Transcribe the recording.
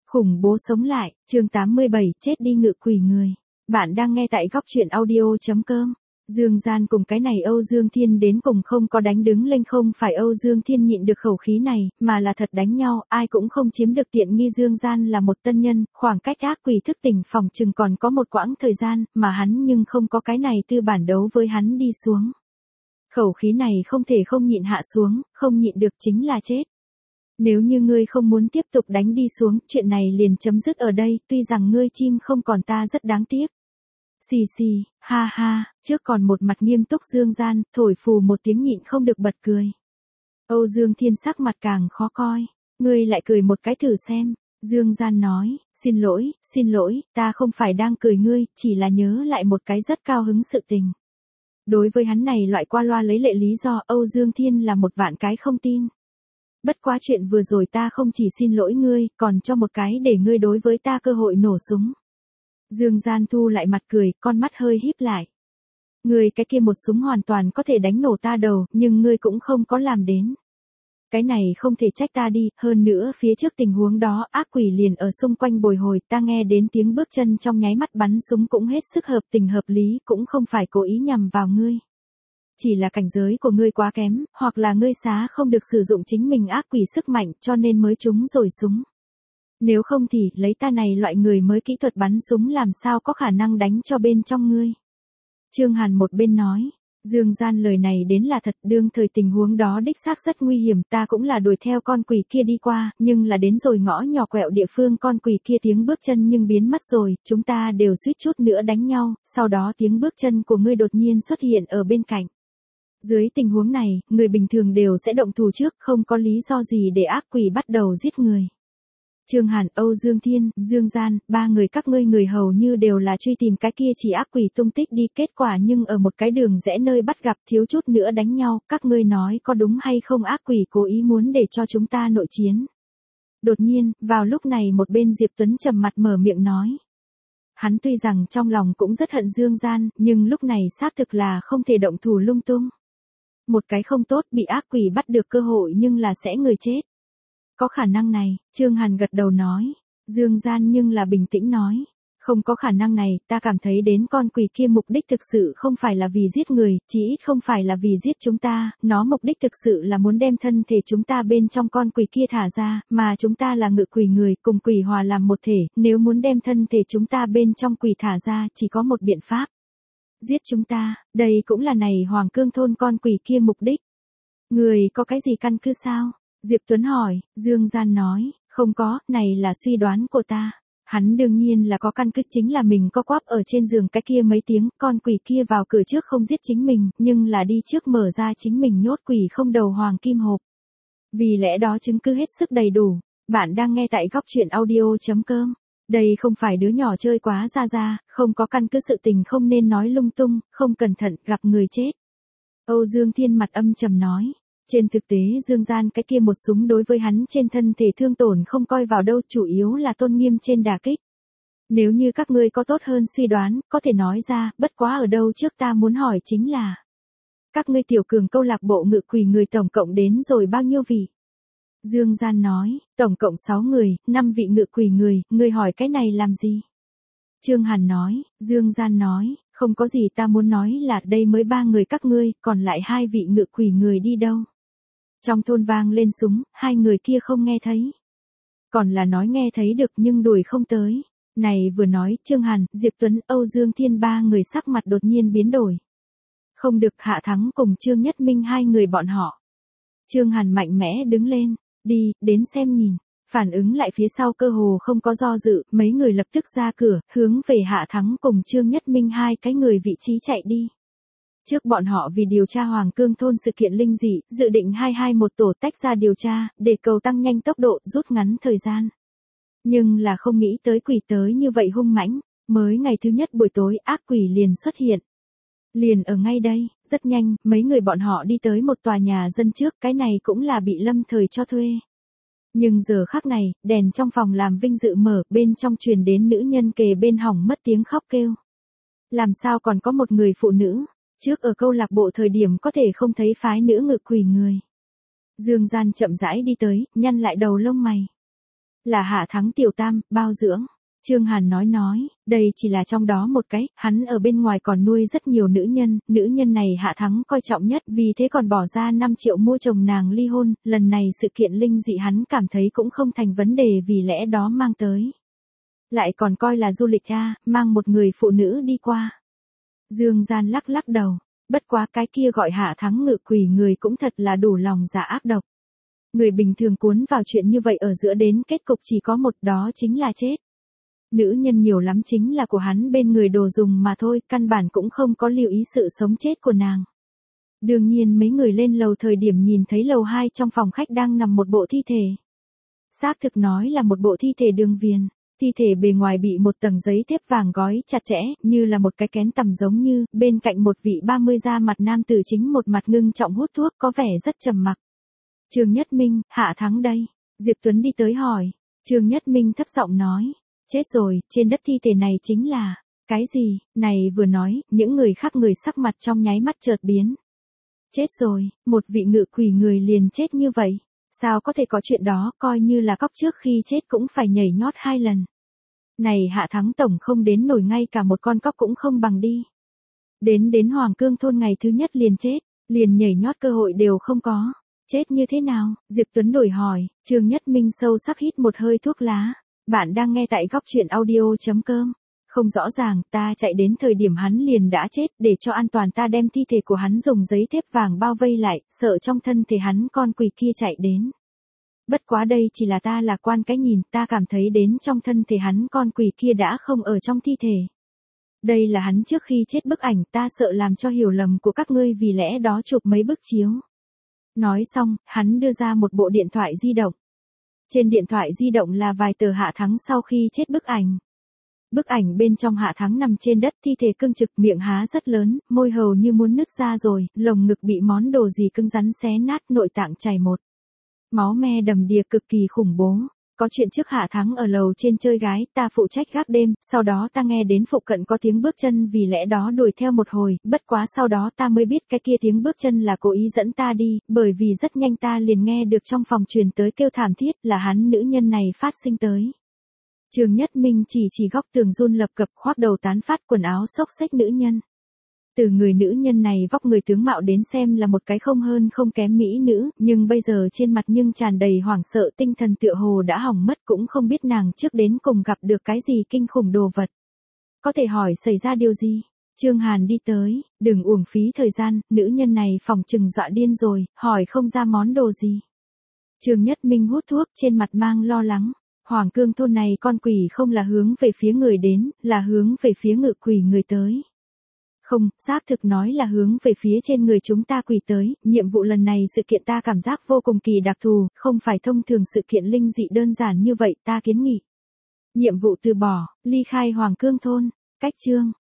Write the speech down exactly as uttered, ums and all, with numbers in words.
Khủng bố sống lại, chương tám mươi bảy, chết đi ngự quỷ người. Bạn đang nghe tại góc truyện audio.com. Dương Gian cùng cái này Âu Dương Thiên đến cùng không có đánh đứng lên, không phải Âu Dương Thiên nhịn được khẩu khí này, mà là thật đánh nhau, ai cũng không chiếm được tiện nghi. Dương Gian là một tân nhân, khoảng cách ác quỷ thức tỉnh phòng chừng còn có một quãng thời gian, mà hắn nhưng không có cái này tư bản đấu với hắn đi xuống. Khẩu khí này không thể không nhịn hạ xuống, không nhịn được chính là chết. Nếu như ngươi không muốn tiếp tục đánh đi xuống, chuyện này liền chấm dứt ở đây, tuy rằng ngươi chim không còn ta rất đáng tiếc. Xì xì, ha ha, trước còn một mặt nghiêm túc Dương Gian, thổi phù một tiếng nhịn không được bật cười. Âu Dương Thiên sắc mặt càng khó coi, ngươi lại cười một cái thử xem. Dương Gian nói, xin lỗi, xin lỗi, ta không phải đang cười ngươi, chỉ là nhớ lại một cái rất cao hứng sự tình. Đối với hắn này loại qua loa lấy lệ lý do, Âu Dương Thiên là một vạn cái không tin. Bất quá chuyện vừa rồi ta không chỉ xin lỗi ngươi, còn cho một cái để ngươi đối với ta cơ hội nổ súng. Dương Gian thu lại mặt cười, con mắt hơi híp lại. Ngươi cái kia một súng hoàn toàn có thể đánh nổ ta đầu, nhưng ngươi cũng không có làm đến. Cái này không thể trách ta đi, hơn nữa phía trước tình huống đó ác quỷ liền ở xung quanh bồi hồi, ta nghe đến tiếng bước chân trong nháy mắt bắn súng cũng hết sức hợp tình hợp lý, cũng không phải cố ý nhằm vào ngươi. Chỉ là cảnh giới của ngươi quá kém, hoặc là ngươi xá không được sử dụng chính mình ác quỷ sức mạnh cho nên mới trúng rồi súng. Nếu không thì lấy ta này loại người mới kỹ thuật bắn súng làm sao có khả năng đánh cho bên trong ngươi. Trương Hàn một bên nói, Dương Gian lời này đến là thật, đương thời tình huống đó đích xác rất nguy hiểm, ta cũng là đuổi theo con quỷ kia đi qua, nhưng là đến rồi ngõ nhỏ quẹo địa phương con quỷ kia tiếng bước chân nhưng biến mất rồi, chúng ta đều suýt chút nữa đánh nhau, sau đó tiếng bước chân của ngươi đột nhiên xuất hiện ở bên cạnh. Dưới tình huống này, người bình thường đều sẽ động thủ trước, không có lý do gì để ác quỷ bắt đầu giết người. Trương Hàn, Âu Dương Thiên, Dương Gian, ba người các ngươi người hầu như đều là truy tìm cái kia chỉ ác quỷ tung tích đi, kết quả nhưng ở một cái đường rẽ nơi bắt gặp thiếu chút nữa đánh nhau, các ngươi nói có đúng hay không, ác quỷ cố ý muốn để cho chúng ta nội chiến. Đột nhiên, vào lúc này một bên Diệp Tuấn trầm mặt mở miệng nói. Hắn tuy rằng trong lòng cũng rất hận Dương Gian, nhưng lúc này xác thực là không thể động thủ lung tung. Một cái không tốt bị ác quỷ bắt được cơ hội nhưng là sẽ người chết. Có khả năng này, Trương Hàn gật đầu nói. Dương Gian nhưng là bình tĩnh nói. Không có khả năng này, ta cảm thấy đến con quỷ kia mục đích thực sự không phải là vì giết người, chỉ ít không phải là vì giết chúng ta, nó mục đích thực sự là muốn đem thân thể chúng ta bên trong con quỷ kia thả ra, mà chúng ta là ngự quỷ người, cùng quỷ hòa làm một thể, nếu muốn đem thân thể chúng ta bên trong quỷ thả ra, chỉ có một biện pháp. Giết chúng ta, đây cũng là này Hoàng Cương thôn con quỷ kia mục đích. Người có cái gì căn cứ sao? Diệp Tuấn hỏi, Dương Gian nói, không có, này là suy đoán của ta. Hắn đương nhiên là có căn cứ, chính là mình co quắp ở trên giường cái kia mấy tiếng, con quỷ kia vào cửa trước không giết chính mình, nhưng là đi trước mở ra chính mình nhốt quỷ không đầu hoàng kim hộp. Vì lẽ đó chứng cứ hết sức đầy đủ. Bạn đang nghe tại góc truyện audio.com. Đây không phải đứa nhỏ chơi quá ra ra, không có căn cứ sự tình không nên nói lung tung, không cẩn thận gặp người chết. Âu Dương Thiên mặt âm trầm nói. Trên thực tế Dương Gian cái kia một súng đối với hắn trên thân thể thương tổn không coi vào đâu, chủ yếu là tôn nghiêm trên đả kích. Nếu như các ngươi có tốt hơn suy đoán, có thể nói ra, bất quá ở đâu trước ta muốn hỏi chính là. Các ngươi tiểu cường câu lạc bộ ngự quỷ người tổng cộng đến rồi bao nhiêu vị? Dương Gian nói, tổng cộng sáu người, năm vị ngự quỷ người, ngươi hỏi cái này làm gì? Trương Hàn nói, Dương Gian nói, không có gì, ta muốn nói là đây mới ba người các ngươi, còn lại hai vị ngự quỷ người đi đâu? Trong thôn vang lên súng, hai người kia không nghe thấy. Còn là nói nghe thấy được nhưng đuổi không tới. Này vừa nói, Trương Hàn, Diệp Tuấn, Âu Dương Thiên ba người sắc mặt đột nhiên biến đổi. Không được, Hạ Thắng cùng Trương Nhất Minh hai người bọn họ. Trương Hàn mạnh mẽ đứng lên, đi, đến xem nhìn. Phản ứng lại phía sau cơ hồ không có do dự, mấy người lập tức ra cửa, hướng về Hạ Thắng cùng Trương Nhất Minh hai cái người vị trí chạy đi. Trước bọn họ vì điều tra Hoàng Cương thôn sự kiện linh dị, dự định hai hai một tổ tách ra điều tra, để cầu tăng nhanh tốc độ, rút ngắn thời gian. Nhưng là không nghĩ tới quỷ tới như vậy hung mãnh, mới ngày thứ nhất buổi tối ác quỷ liền xuất hiện. Liền ở ngay đây, rất nhanh, mấy người bọn họ đi tới một tòa nhà dân trước, cái này cũng là bị lâm thời cho thuê. Nhưng giờ khắc này, đèn trong phòng làm vinh dự mở, bên trong truyền đến nữ nhân kề bên hỏng mất tiếng khóc kêu. Làm sao còn có một người phụ nữ? Trước ở câu lạc bộ thời điểm có thể không thấy phái nữ ngự quỷ người. Dương Gian chậm rãi đi tới, nhăn lại đầu lông mày. Là Hạ Thắng tiểu tam, bao dưỡng. Trương Hàn nói nói, đây chỉ là trong đó một cái, hắn ở bên ngoài còn nuôi rất nhiều nữ nhân, nữ nhân này Hạ Thắng coi trọng nhất, vì thế còn bỏ ra năm triệu mua chồng nàng ly hôn, lần này sự kiện linh dị hắn cảm thấy cũng không thành vấn đề vì lẽ đó mang tới. Lại còn coi là du lịch a, mang một người phụ nữ đi qua. Dương Gian lắc lắc đầu, bất quá cái kia gọi Hạ Thắng ngự quỷ người cũng thật là đủ lòng dạ ác độc. Người bình thường cuốn vào chuyện như vậy ở giữa đến kết cục chỉ có một, đó chính là chết. Nữ nhân nhiều lắm chính là của hắn bên người đồ dùng mà thôi, căn bản cũng không có lưu ý sự sống chết của nàng. Đương nhiên mấy người lên lầu thời điểm nhìn thấy lầu hai trong phòng khách đang nằm một bộ thi thể. Xác thực nói là một bộ thi thể đường viền. Thi thể bề ngoài bị một tầng giấy thép vàng gói chặt chẽ, như là một cái kén tằm giống như, bên cạnh một vị ba mươi da mặt nam tử chính một mặt ngưng trọng hút thuốc có vẻ rất trầm mặc. Trương Nhất Minh, Hạ Thắng đây. Diệp Tuấn đi tới hỏi. Trương Nhất Minh thấp giọng nói. Chết rồi, trên đất thi thể này chính là, cái gì, này vừa nói, những người khác người sắc mặt trong nháy mắt chợt biến. Chết rồi, một vị ngự quỷ người liền chết như vậy. Sao có thể có chuyện đó, coi như là cóc trước khi chết cũng phải nhảy nhót hai lần. Này Hạ Thắng tổng không đến nổi ngay cả một con cóc cũng không bằng đi. Đến đến Hoàng Cương thôn ngày thứ nhất liền chết, liền nhảy nhót cơ hội đều không có. Chết như thế nào? Diệp Tuấn đổi hỏi, Trương Nhất Minh sâu sắc hít một hơi thuốc lá. Bạn đang nghe tại góc truyện audio.com. Không rõ ràng, ta chạy đến thời điểm hắn liền đã chết, để cho an toàn ta đem thi thể của hắn dùng giấy thép vàng bao vây lại, sợ trong thân thể hắn con quỷ kia chạy đến. Bất quá đây chỉ là ta lạc quan cái nhìn, ta cảm thấy đến trong thân thể hắn con quỷ kia đã không ở trong thi thể. Đây là hắn trước khi chết bức ảnh, ta sợ làm cho hiểu lầm của các ngươi vì lẽ đó chụp mấy bức chiếu. Nói xong, hắn đưa ra một bộ điện thoại di động. Trên điện thoại di động là vài tờ Hạ Thắng sau khi chết bức ảnh. Bức ảnh bên trong Hạ Thắng nằm trên đất, thi thể cương trực, miệng há rất lớn, môi hầu như muốn nứt ra rồi, lồng ngực bị món đồ gì cứng rắn xé nát, nội tạng chảy một. Máu me đầm đìa cực kỳ khủng bố. Có chuyện trước Hạ Thắng ở lầu trên chơi gái, ta phụ trách gác đêm, sau đó ta nghe đến phụ cận có tiếng bước chân vì lẽ đó đuổi theo một hồi, bất quá sau đó ta mới biết cái kia tiếng bước chân là cố ý dẫn ta đi, bởi vì rất nhanh ta liền nghe được trong phòng truyền tới kêu thảm thiết là hắn nữ nhân này phát sinh tới. Trương Nhất Minh chỉ chỉ góc tường run lập cập khoác đầu tán phát quần áo xốc xếch nữ nhân. Từ người nữ nhân này vóc người tướng mạo đến xem là một cái không hơn không kém mỹ nữ, nhưng bây giờ trên mặt nhưng tràn đầy hoảng sợ, tinh thần tựa hồ đã hỏng mất, cũng không biết nàng trước đến cùng gặp được cái gì kinh khủng đồ vật. Có thể hỏi xảy ra điều gì? Trương Hàn đi tới, đừng uổng phí thời gian, nữ nhân này phòng trừng dọa điên rồi, hỏi không ra món đồ gì. Trương Nhất Minh hút thuốc trên mặt mang lo lắng. Hoàng Cương thôn này con quỷ không là hướng về phía người đến, là hướng về phía ngự quỷ người tới. Không, xác thực nói là hướng về phía trên người chúng ta quỷ tới, nhiệm vụ lần này sự kiện ta cảm giác vô cùng kỳ đặc thù, không phải thông thường sự kiện linh dị đơn giản như vậy, ta kiến nghị. Nhiệm vụ từ bỏ, ly khai Hoàng Cương thôn, cách chương.